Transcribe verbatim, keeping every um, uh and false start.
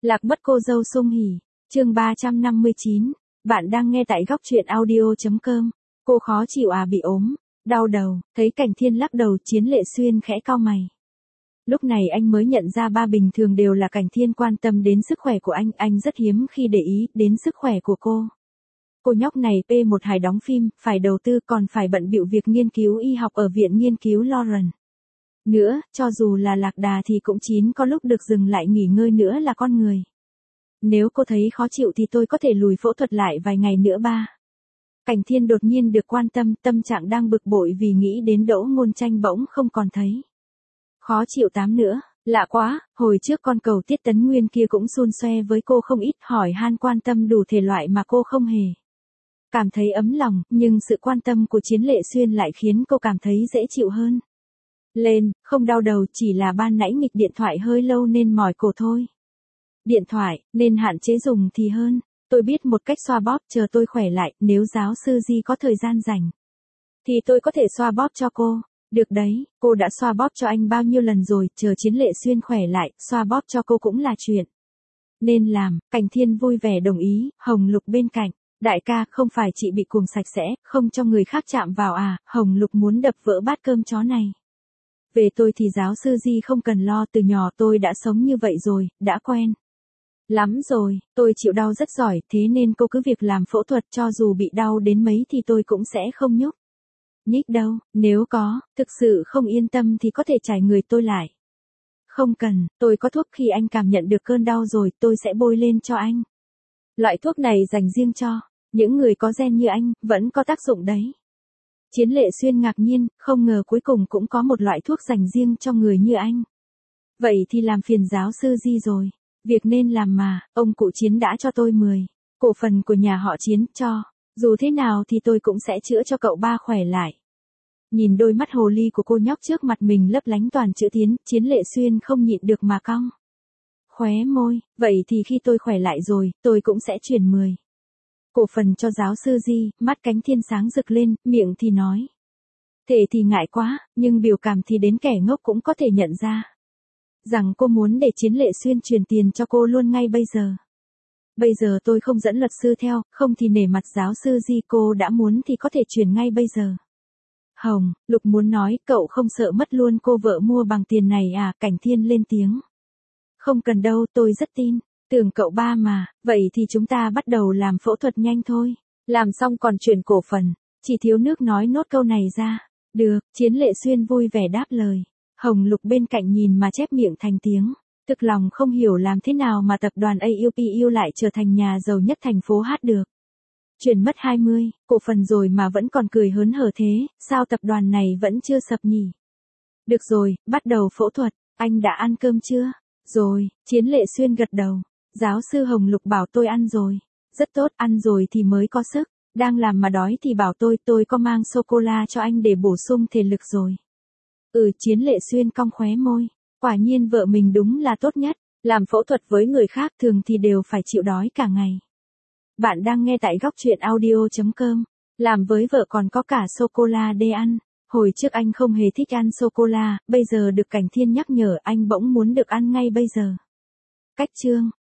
Lạc mất cô dâu Sung Hỉ, chương ba trăm năm mươi chín, bạn đang nghe tại góc truyện audio.com, cô khó chịu à bị ốm, đau đầu, thấy Cảnh Thiên lắc đầu Chiến Lệ Xuyên khẽ cau mày. Lúc này anh mới nhận ra ba bình thường đều là Cảnh Thiên quan tâm đến sức khỏe của anh, anh rất hiếm khi để ý đến sức khỏe của cô. Cô nhóc này pê một hài đóng phim, phải đầu tư còn phải bận bịu việc nghiên cứu y học ở viện nghiên cứu Lawrence. Nữa, cho dù là lạc đà thì cũng chín có lúc được dừng lại nghỉ ngơi nữa là con người. Nếu cô thấy khó chịu thì tôi có thể lùi phẫu thuật lại vài ngày nữa ba. Cảnh Thiên đột nhiên được quan tâm, tâm trạng đang bực bội vì nghĩ đến Đỗ Ngôn Tranh bỗng không còn thấy. Khó chịu tám nữa, lạ quá, hồi trước con cầu Tiết Tấn Nguyên kia cũng xun xoe với cô không ít, hỏi han quan tâm đủ thể loại mà cô không hề cảm thấy ấm lòng, nhưng sự quan tâm của Chiến Lệ Xuyên lại khiến cô cảm thấy dễ chịu hơn. Lên, không đau đầu, chỉ là ban nãy nghịch điện thoại hơi lâu nên mỏi cổ thôi. Điện thoại, nên hạn chế dùng thì hơn. Tôi biết một cách xoa bóp, chờ tôi khỏe lại, nếu giáo sư Di có thời gian rảnh thì tôi có thể xoa bóp cho cô. Được đấy, cô đã xoa bóp cho anh bao nhiêu lần rồi, chờ Chiến Lệ Xuyên khỏe lại, xoa bóp cho cô cũng là chuyện nên làm. Cảnh Thiên vui vẻ đồng ý, Hồng Lục bên cạnh. Đại ca, không phải chị bị cuồng sạch sẽ, không cho người khác chạm vào à? Hồng Lục muốn đập vỡ bát cơm chó này. Về tôi thì giáo sư Di không cần lo, từ nhỏ tôi đã sống như vậy rồi, đã quen lắm rồi, tôi chịu đau rất giỏi, thế nên cô cứ việc làm phẫu thuật, cho dù bị đau đến mấy thì tôi cũng sẽ không nhúc nhích đâu, nếu có, thực sự không yên tâm thì có thể trải người tôi lại. Không cần, tôi có thuốc, khi anh cảm nhận được cơn đau rồi, tôi sẽ bôi lên cho anh. Loại thuốc này dành riêng cho những người có gen như anh, vẫn có tác dụng đấy. Chiến Lệ Xuyên ngạc nhiên, không ngờ cuối cùng cũng có một loại thuốc dành riêng cho người như anh. Vậy thì làm phiền giáo sư Di rồi. Việc nên làm mà, ông cụ Chiến đã cho tôi mười cổ phần của nhà họ Chiến, cho dù thế nào thì tôi cũng sẽ chữa cho cậu ba khỏe lại. Nhìn đôi mắt hồ ly của cô nhóc trước mặt mình lấp lánh toàn chữ Tiến, Chiến Lệ Xuyên không nhịn được mà cong khóe môi. Vậy thì khi tôi khỏe lại rồi, tôi cũng sẽ chuyển mười cổ phần cho giáo sư Di. Mắt Cảnh Thiên sáng rực lên, miệng thì nói thể thì ngại quá, nhưng biểu cảm thì đến kẻ ngốc cũng có thể nhận ra rằng cô muốn để Chiến Lệ Xuyên truyền tiền cho cô luôn ngay bây giờ. Bây giờ tôi không dẫn luật sư theo, không thì nể mặt giáo sư Di, cô đã muốn thì có thể chuyển ngay bây giờ. Hồng Lục muốn nói, cậu không sợ mất luôn cô vợ mua bằng tiền này à? Cảnh Thiên lên tiếng. Không cần đâu, tôi rất tin tưởng cậu ba mà. Vậy thì chúng ta bắt đầu làm phẫu thuật nhanh thôi. Làm xong còn chuyển cổ phần. Chỉ thiếu nước nói nốt câu này ra. Được, Chiến Lệ Xuyên vui vẻ đáp lời. Hồng Lục bên cạnh nhìn mà chép miệng thành tiếng. Thực lòng không hiểu làm thế nào mà tập đoàn a u pê u lại trở thành nhà giàu nhất thành phố hát được. Chuyển mất hai mươi cổ phần rồi mà vẫn còn cười hớn hở thế, sao tập đoàn này vẫn chưa sập nhỉ? Được rồi, bắt đầu phẫu thuật. Anh đã ăn cơm chưa? Rồi, Chiến Lệ Xuyên gật đầu. Giáo sư Hồng Lục bảo tôi ăn rồi. Rất tốt, ăn rồi thì mới có sức. Đang làm mà đói thì bảo tôi, tôi có mang sô-cô-la cho anh để bổ sung thể lực rồi. Ừ, Chiến Lệ Xuyên cong khóe môi. Quả nhiên vợ mình đúng là tốt nhất. Làm phẫu thuật với người khác thường thì đều phải chịu đói cả ngày. Bạn đang nghe tại góc truyện audio.com. Làm với vợ còn có cả sô-cô-la để ăn. Hồi trước anh không hề thích ăn sô-cô-la, bây giờ được Cảnh Thiên nhắc nhở anh bỗng muốn được ăn ngay bây giờ. Cách chương.